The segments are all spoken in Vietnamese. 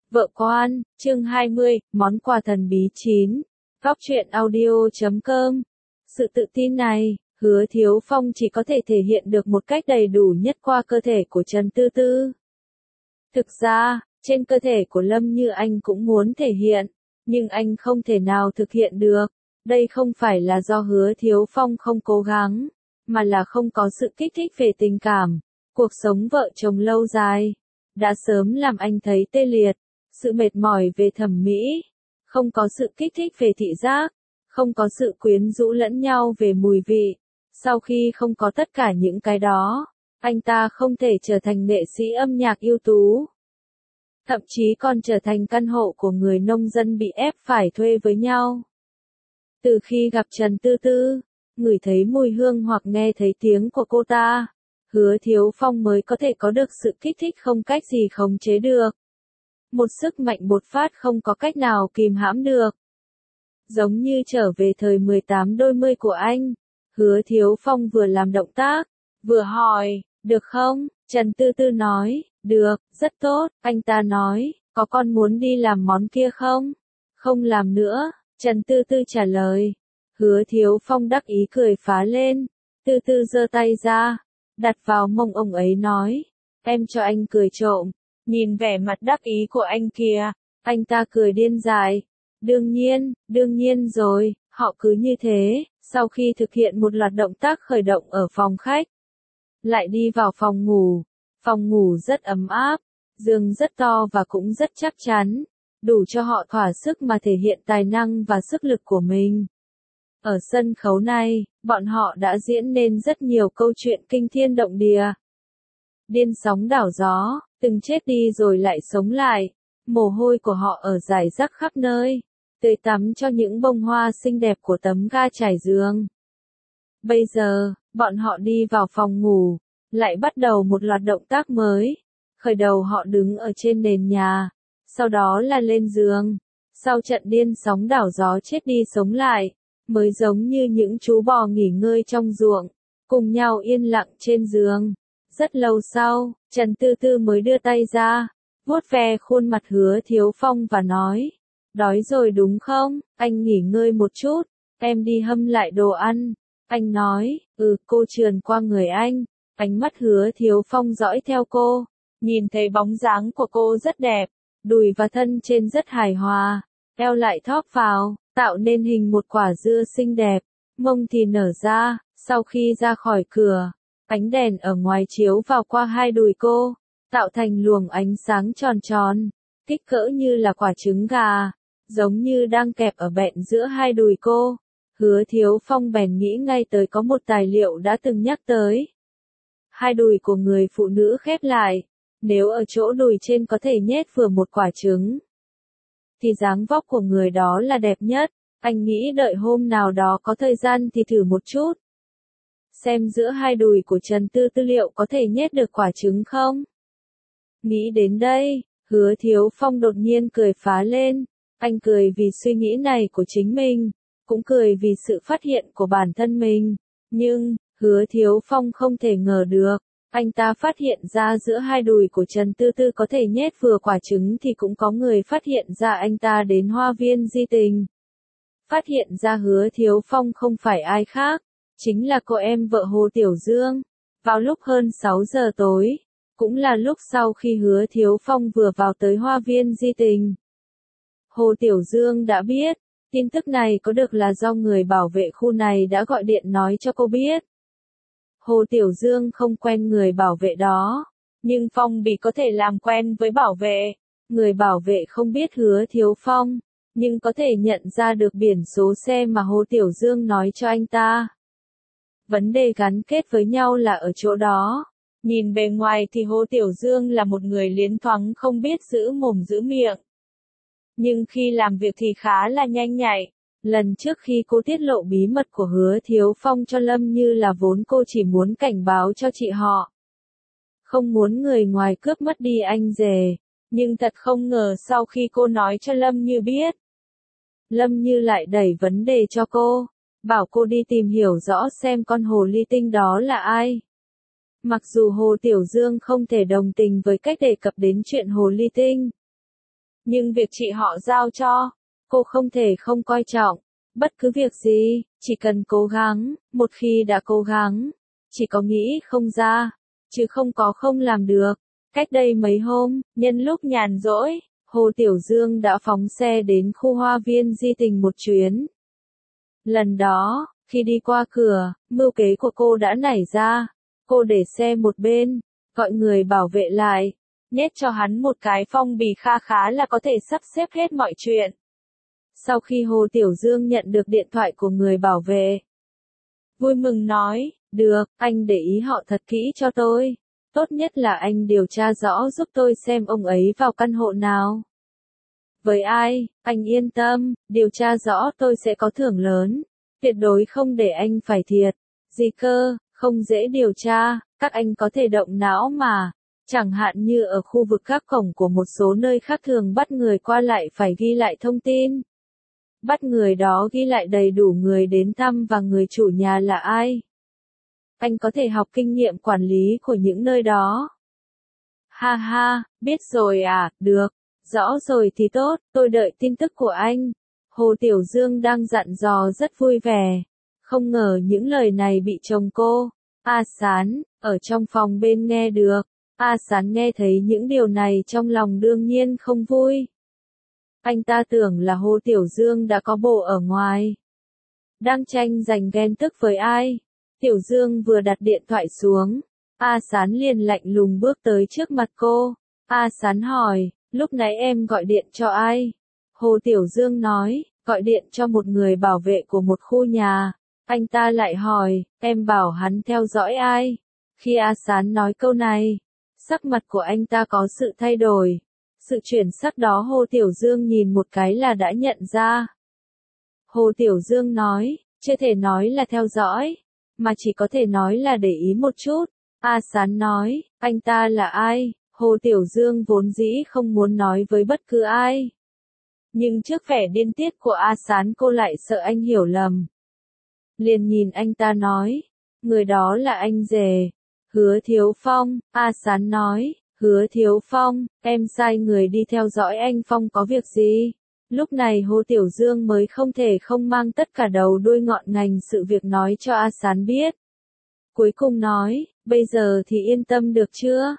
Vợ quan, chương 20, món quà thần bí 9. Góc truyện audio.com. Sự tự tin này, Hứa Thiếu Phong chỉ có thể thể hiện được một cách đầy đủ nhất qua cơ thể của Trần Tư Tư. Thực ra, trên cơ thể của Lâm Như Anh cũng muốn thể hiện, nhưng anh không thể nào thực hiện được. Đây không phải là do Hứa Thiếu Phong không cố gắng, mà là không có sự kích thích về tình cảm. Cuộc sống vợ chồng lâu dài đã sớm làm anh thấy tê liệt, sự mệt mỏi về thẩm mỹ, không có sự kích thích về thị giác, không có sự quyến rũ lẫn nhau về mùi vị. Sau khi không có tất cả những cái đó, anh ta không thể trở thành nghệ sĩ âm nhạc ưu tú. Thậm chí còn trở thành căn hộ của người nông dân bị ép phải thuê với nhau. Từ khi gặp Trần Tư Tư, ngửi thấy mùi hương hoặc nghe thấy tiếng của cô ta, Hứa Thiếu Phong mới có thể có được sự kích thích không cách gì khống chế được. Một sức mạnh bột phát không có cách nào kìm hãm được. Giống như trở về thời 18 đôi mươi của anh, Hứa Thiếu Phong vừa làm động tác, vừa hỏi, được không? Trần Tư Tư nói, được, rất tốt. Anh ta nói, có con muốn đi làm món kia không? Không làm nữa, Trần Tư Tư trả lời. Hứa Thiếu Phong đắc ý cười phá lên, Tư Tư giơ tay ra, đặt vào mông ông ấy nói, em cho anh cười trộm. Nhìn vẻ mặt đắc ý của anh kìa, anh ta cười điên dại. Đương nhiên rồi, họ cứ như thế, sau khi thực hiện một loạt động tác khởi động ở phòng khách, lại đi vào phòng ngủ rất ấm áp, giường rất to và cũng rất chắc chắn, đủ cho họ thỏa sức mà thể hiện tài năng và sức lực của mình. Ở sân khấu này, bọn họ đã diễn nên rất nhiều câu chuyện kinh thiên động địa. Điên sóng đảo gió, từng chết đi rồi lại sống lại, mồ hôi của họ ở rải rác khắp nơi, tưới tắm cho những bông hoa xinh đẹp của tấm ga trải giường. Bây giờ, bọn họ đi vào phòng ngủ, lại bắt đầu một loạt động tác mới. Khởi đầu họ đứng ở trên nền nhà, sau đó là lên giường. Sau trận điên sóng đảo gió chết đi sống lại, mới giống như những chú bò nghỉ ngơi trong ruộng, cùng nhau yên lặng trên giường. Rất lâu sau, Trần Tư Tư mới đưa tay ra, vuốt ve khuôn mặt Hứa Thiếu Phong và nói, đói rồi đúng không? Anh nghỉ ngơi một chút, em đi hâm lại đồ ăn. Anh nói, cô trườn qua người anh, ánh mắt Hứa Thiếu Phong dõi theo cô, nhìn thấy bóng dáng của cô rất đẹp, đùi và thân trên rất hài hòa, eo lại thóp vào, tạo nên hình một quả dưa xinh đẹp, mông thì nở ra. Sau khi ra khỏi cửa, ánh đèn ở ngoài chiếu vào qua hai đùi cô, tạo thành luồng ánh sáng tròn tròn, kích cỡ như là quả trứng gà, giống như đang kẹp ở bẹn giữa hai đùi cô. Hứa Thiếu Phong bèn nghĩ ngay tới có một tài liệu đã từng nhắc tới. Hai đùi của người phụ nữ khép lại, nếu ở chỗ đùi trên có thể nhét vừa một quả trứng, thì dáng vóc của người đó là đẹp nhất. Anh nghĩ đợi hôm nào đó có thời gian thì thử một chút. Xem giữa hai đùi của Trần Tư Tư liệu có thể nhét được quả trứng không? Nghĩ đến đây, Hứa Thiếu Phong đột nhiên cười phá lên. Anh cười vì suy nghĩ này của chính mình, cũng cười vì sự phát hiện của bản thân mình. Nhưng, Hứa Thiếu Phong không thể ngờ được, anh ta phát hiện ra giữa hai đùi của Trần Tư Tư có thể nhét vừa quả trứng thì cũng có người phát hiện ra anh ta đến Hoa Viên Di Tình. Phát hiện ra Hứa Thiếu Phong không phải ai khác, chính là cô em vợ Hồ Tiểu Dương. Vào lúc hơn 6 giờ tối, cũng là lúc sau khi Hứa Thiếu Phong vừa vào tới Hoa Viên Di Tình, Hồ Tiểu Dương đã biết, tin tức này có được là do người bảo vệ khu này đã gọi điện nói cho cô biết. Hồ Tiểu Dương không quen người bảo vệ đó, nhưng Phong Bì có thể làm quen với bảo vệ. Người bảo vệ không biết Hứa Thiếu Phong, nhưng có thể nhận ra được biển số xe mà Hồ Tiểu Dương nói cho anh ta. Vấn đề gắn kết với nhau là ở chỗ đó. Nhìn bề ngoài thì Hồ Tiểu Dương là một người liến thoáng không biết giữ mồm giữ miệng. Nhưng khi làm việc thì khá là nhanh nhạy. Lần trước khi cô tiết lộ bí mật của Hứa Thiếu Phong cho Lâm Như là vốn cô chỉ muốn cảnh báo cho chị họ. Không muốn người ngoài cướp mất đi anh rể. Nhưng thật không ngờ sau khi cô nói cho Lâm Như biết, Lâm Như lại đẩy vấn đề cho cô, bảo cô đi tìm hiểu rõ xem con hồ ly tinh đó là ai. Mặc dù Hồ Tiểu Dương không thể đồng tình với cách đề cập đến chuyện hồ ly tinh, Nhưng việc chị họ giao cho, cô không thể không coi trọng. Bất cứ việc gì, chỉ cần cố gắng, một khi đã cố gắng, chỉ có nghĩ không ra, chứ không có không làm được. Cách đây mấy hôm, nhân lúc nhàn rỗi, Hồ Tiểu Dương đã phóng xe đến khu hoa viên Di Tình một chuyến. Lần đó, khi đi qua cửa, mưu kế của cô đã nảy ra. Cô để xe một bên, gọi người bảo vệ lại, nhét cho hắn một cái phong bì kha khá là có thể sắp xếp hết mọi chuyện. Sau khi Hồ Tiểu Dương nhận được điện thoại của người bảo vệ, vui mừng nói, được, anh để ý họ thật kỹ cho tôi. Tốt nhất là anh điều tra rõ giúp tôi xem ông ấy vào căn hộ nào. Với ai, anh yên tâm, điều tra rõ tôi sẽ có thưởng lớn. Tuyệt đối không để anh phải thiệt. Gì cơ, không dễ điều tra, các anh có thể động não mà. Chẳng hạn như ở khu vực các cổng của một số nơi khác thường bắt người qua lại phải ghi lại thông tin. Bắt người đó ghi lại đầy đủ người đến thăm và người chủ nhà là ai. Anh có thể học kinh nghiệm quản lý của những nơi đó. Ha ha, biết rồi à, được. Rõ rồi thì tốt, tôi đợi tin tức của anh. Hồ Tiểu Dương đang dặn dò rất vui vẻ. Không ngờ những lời này bị chồng cô, A Sán, ở trong phòng bên nghe được. A Sán nghe thấy những điều này trong lòng đương nhiên không vui. Anh ta tưởng là Hồ Tiểu Dương đã có bồ ở ngoài. Đang tranh giành ghen tức với ai? Tiểu Dương vừa đặt điện thoại xuống. A Sán liền lạnh lùng bước tới trước mặt cô. A Sán hỏi, lúc nãy em gọi điện cho ai? Hồ Tiểu Dương nói, gọi điện cho một người bảo vệ của một khu nhà. Anh ta lại hỏi, em bảo hắn theo dõi ai? Khi A Sán nói câu này, sắc mặt của anh ta có sự thay đổi. Sự chuyển sắc đó Hồ Tiểu Dương nhìn một cái là đã nhận ra. Hồ Tiểu Dương nói, chưa thể nói là theo dõi, mà chỉ có thể nói là để ý một chút. A Sán nói, anh ta là ai? Hồ Tiểu Dương vốn dĩ không muốn nói với bất cứ ai. Nhưng trước vẻ điên tiết của A Sán cô lại sợ anh hiểu lầm. Liền nhìn anh ta nói, người đó là anh rể, Hứa Thiếu Phong. A Sán nói, Hứa Thiếu Phong, em sai người đi theo dõi anh Phong có việc gì? Lúc này Hồ Tiểu Dương mới không thể không mang tất cả đầu đuôi ngọn ngành sự việc nói cho A Sán biết. Cuối cùng nói, bây giờ thì yên tâm được chưa?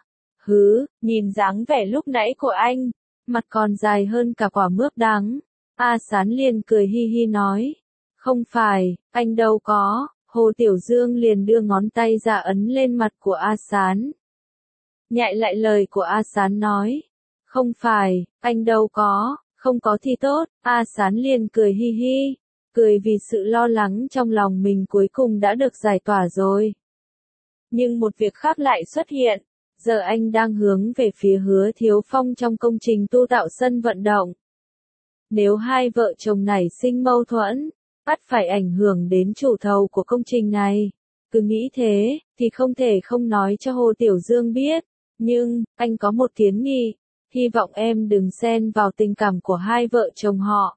Nhìn dáng vẻ lúc nãy của anh, mặt còn dài hơn cả quả mướp đắng. A Sán liền cười hi hi nói, không phải, anh đâu có. Hồ Tiểu Dương liền đưa ngón tay ra ấn lên mặt của A Sán. Nhại lại lời của A Sán nói, không phải, anh đâu có, không có thì tốt. A Sán liền cười hi hi, cười vì sự lo lắng trong lòng mình cuối cùng đã được giải tỏa rồi. Nhưng một việc khác lại xuất hiện. Giờ anh đang hướng về phía Hứa Thiếu Phong trong công trình tu tạo sân vận động. Nếu hai vợ chồng này sinh mâu thuẫn, ắt phải ảnh hưởng đến chủ thầu của công trình này. Cứ nghĩ thế, thì không thể không nói cho Hồ Tiểu Dương biết. Nhưng, anh có một kiến nghị, hy vọng em đừng xen vào tình cảm của hai vợ chồng họ.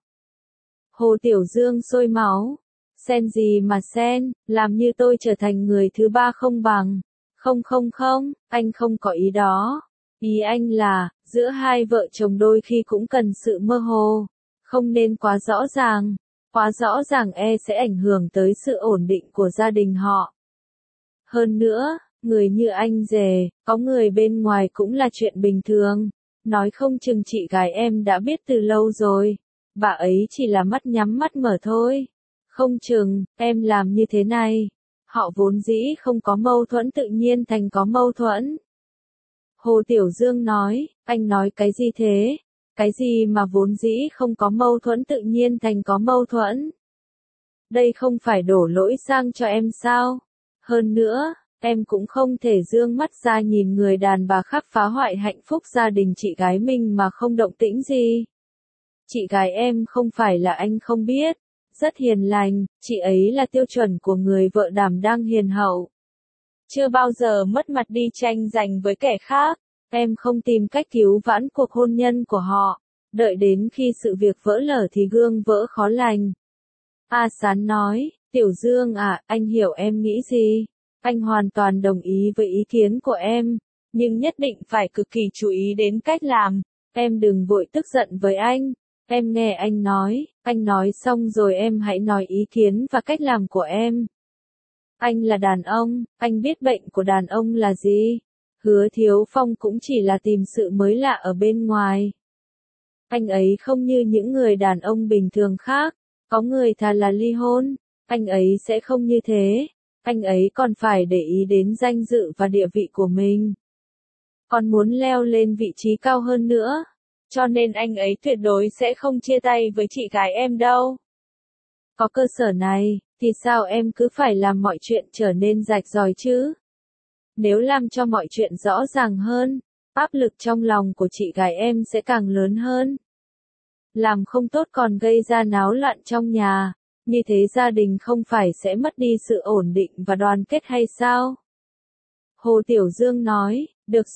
Hồ Tiểu Dương sôi máu. Xen gì mà xen, làm như tôi trở thành người thứ ba không bằng. Không, anh không có ý đó. Ý anh là, giữa hai vợ chồng đôi khi cũng cần sự mơ hồ. Không nên quá rõ ràng. Quá rõ ràng sẽ ảnh hưởng tới sự ổn định của gia đình họ. Hơn nữa, người như anh rể, có người bên ngoài cũng là chuyện bình thường. Nói không chừng chị gái em đã biết từ lâu rồi. Bà ấy chỉ là mắt nhắm mắt mở thôi. Không chừng, em làm như thế này. Họ vốn dĩ không có mâu thuẫn tự nhiên thành có mâu thuẫn. Hồ Tiểu Dương nói, anh nói cái gì thế? Cái gì mà vốn dĩ không có mâu thuẫn tự nhiên thành có mâu thuẫn? Đây không phải đổ lỗi sang cho em sao? Hơn nữa, em cũng không thể dương mắt ra nhìn người đàn bà khác phá hoại hạnh phúc gia đình chị gái mình mà không động tĩnh gì. Chị gái em không phải là anh không biết. Rất hiền lành, chị ấy là tiêu chuẩn của người vợ đảm đang hiền hậu. Chưa bao giờ mất mặt đi tranh giành với kẻ khác, em không tìm cách cứu vãn cuộc hôn nhân của họ, đợi đến khi sự việc vỡ lở thì gương vỡ khó lành. A Sán nói, Tiểu Dương à, anh hiểu em nghĩ gì, anh hoàn toàn đồng ý với ý kiến của em, nhưng nhất định phải cực kỳ chú ý đến cách làm, Em đừng vội tức giận với anh. Em nghe anh nói xong rồi em hãy nói ý kiến và cách làm của em. Anh là đàn ông, anh biết bệnh của đàn ông là gì. Hứa Thiếu Phong cũng chỉ là tìm sự mới lạ ở bên ngoài. Anh ấy không như những người đàn ông bình thường khác, có người thà là ly hôn, anh ấy sẽ không như thế. Anh ấy còn phải để ý đến danh dự và địa vị của mình. Còn muốn leo lên vị trí cao hơn nữa. Cho nên anh ấy tuyệt đối sẽ không chia tay với chị gái em đâu. Có cơ sở này, thì sao em cứ phải làm mọi chuyện trở nên rạch ròi chứ? Nếu làm cho mọi chuyện rõ ràng hơn, áp lực trong lòng của chị gái em sẽ càng lớn hơn. Làm không tốt còn gây ra náo loạn trong nhà, như thế gia đình không phải sẽ mất đi sự ổn định và đoàn kết hay sao? Hồ Tiểu Dương nói,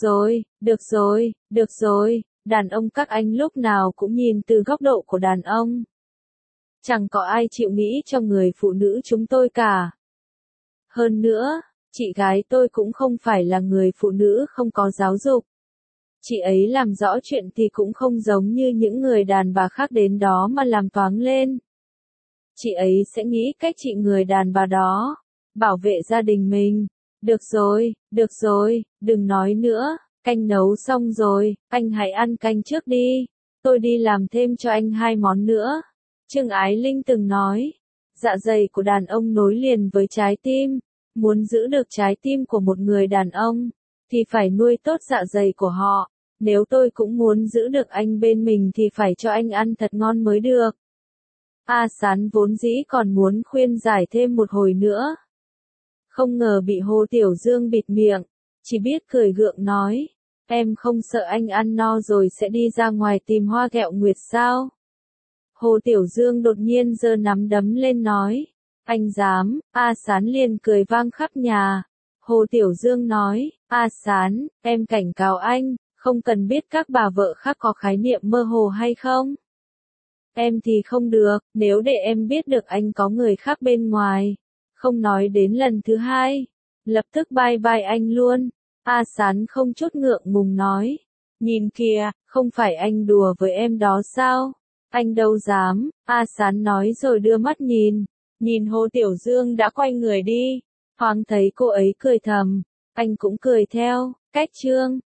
được rồi, đàn ông các anh lúc nào cũng nhìn từ góc độ của đàn ông. Chẳng có ai chịu nghĩ cho người phụ nữ chúng tôi cả. Hơn nữa, chị gái tôi cũng không phải là người phụ nữ không có giáo dục. Chị ấy làm rõ chuyện thì cũng không giống như những người đàn bà khác đến đó mà làm toáng lên. Chị ấy sẽ nghĩ cách trị người đàn bà đó, bảo vệ gia đình mình. Được rồi, đừng nói nữa, canh nấu xong rồi, anh hãy ăn canh trước đi. Tôi đi làm thêm cho anh 2 món nữa. Trương Ái Linh từng nói, dạ dày của đàn ông nối liền với trái tim. Muốn giữ được trái tim của một người đàn ông, thì phải nuôi tốt dạ dày của họ. Nếu tôi cũng muốn giữ được anh bên mình thì phải cho anh ăn thật ngon mới được. A Sán vốn dĩ còn muốn khuyên giải thêm một hồi nữa. Không ngờ bị Hồ Tiểu Dương bịt miệng, chỉ biết cười gượng nói, em không sợ anh ăn no rồi sẽ đi ra ngoài tìm Hoa Ghẹo Nguyệt sao? Hồ Tiểu Dương đột nhiên giơ nắm đấm lên nói, anh dám, A Sán liền cười vang khắp nhà. Hồ Tiểu Dương nói, A Sán, em cảnh cáo anh, không cần biết các bà vợ khác có khái niệm mơ hồ hay không. Em thì không được, nếu để em biết được anh có người khác bên ngoài, không nói đến lần thứ 2, lập tức bye bye anh luôn. A Sán không chút ngượng ngùng nói, nhìn kìa, không phải anh đùa với em đó sao? Anh đâu dám, A Sán nói rồi đưa mắt nhìn Hồ Tiểu Dương đã quay người đi. Thoáng thấy cô ấy cười thầm, anh cũng cười theo. Cách chương